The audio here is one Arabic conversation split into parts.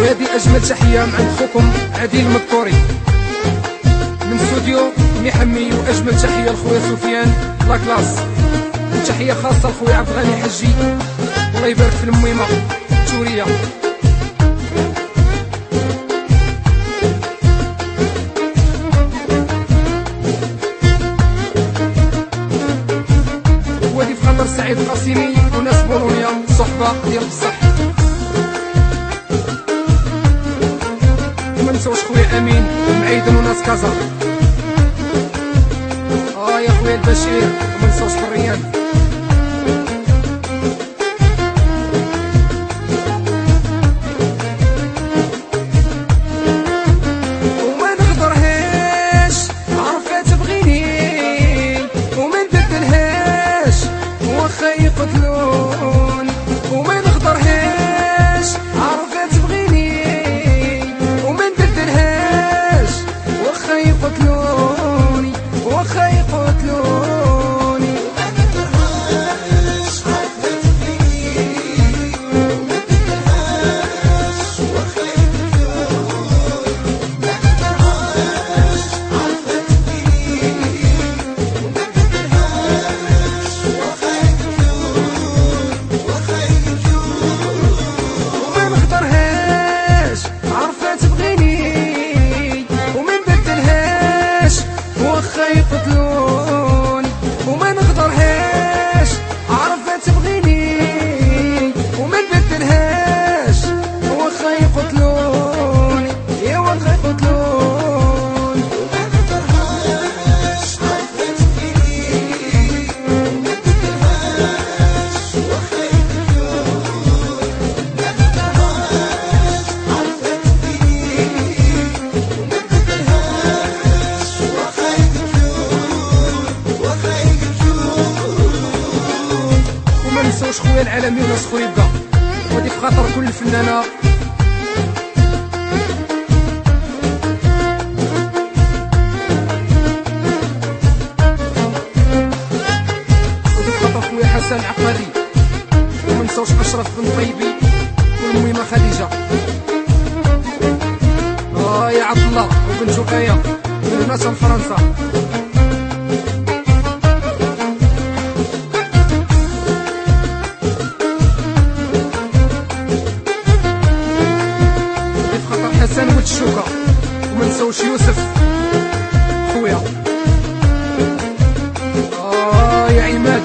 وهذه أجمل تحية من عند خوكم عديل مذكوري من استوديو محمي. وأجمل تحية لخويا سفيان لاكلاس، وتحية خاصة لخويا عبد الغني حجي، الله يبارك في الميمة تورية. وهذه في خاطر سعيد القاسمي وناس بولونيا، صحبة ديال بصح. وما نساوش خويا امين معيدن وناس كازا. يا خويا البشير، وما نساوش بالريان. وما نقدرهاش عرفة تبغيني، وما نبدلهاش واخا يقتلوني. وما نقدرهاش عرفة تبغيني، وما نبدلهاش واخا يقتلوني، واخا يقتلوني. يقتلوني وما نقدرهاش عرفة تبغيني، وما نبدلهاش واخا يقتلوني، يا واخا يقتلوني. وما نقدرهاش عرفة تبغيني، وما نبدلهاش واخا يقتلوني. ما نقدرهاش عرفة تبغيني، وما نبدلهاش واخا منساوش خويا العالمي وناس خويا بقى. ودي في خاطر كل فنانة ودي في خاطر خويا حسن عقاري، ومنساوش أشرف بن طيبي والميمة خديجة. يا عبد الله وبن جوكايا من هنا لفرنسا. حسن والشوكة، وما نساوش يوسف خويا. يا عماد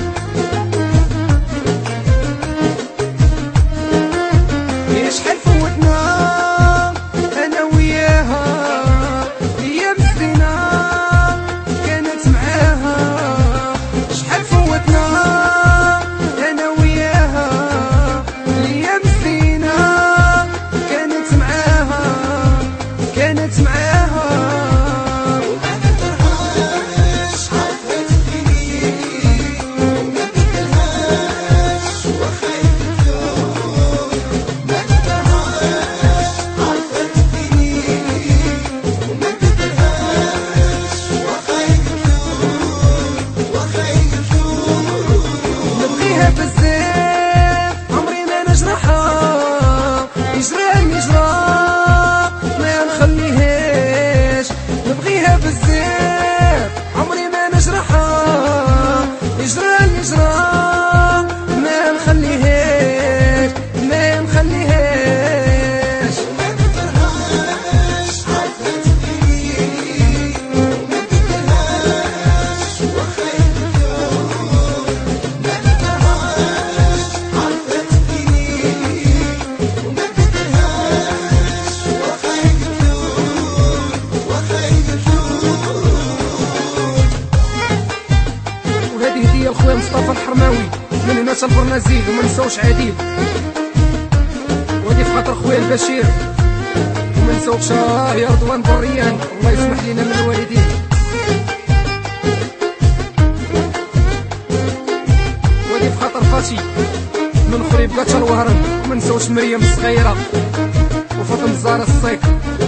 يا شحال فوتنا انا وياها، ايام الزينة كانت معاها. شحال فوتنا انا وياها، ايام الزينة كانت معاها، كانت معاها. وما نقدرهاش عرفة تبغيني، وما نبدلهاش واخا يقتلوني. ما نقدرهاش عرفة تبغيني، وما نبدلهاش واخا يقتلوني، واخا يقتلوني. نبغيها بزاف عمري ما نجرحها، يجرى يجرى ما نخليهاش. نبغيها بزاف عمري ما نجرحها، يجرى يجرى ما نخليهاش، ما نخليهاش. وما نقدرهاش عرفة تبغيني، وما نبدلهاش واخا يقتلوني. ما نقدرهاش عرفة تبغيني، وما نبدلهاش واخا يقتلوني، واخا يقتلوني. وهذه هدية لخويا مصطفى الحرماوي من هنا لبرنازيل، وما نساوش عديل. وهذه في خاطر خويا البشير، وما نساوش يا رضوان بريان، الله يسمح لنا من الوالدين. وهذه في خاطر فاتي من خريب قاتل الوهران، وما نساوش مريم الصغيرة وفاطمة الزهراء الصيك.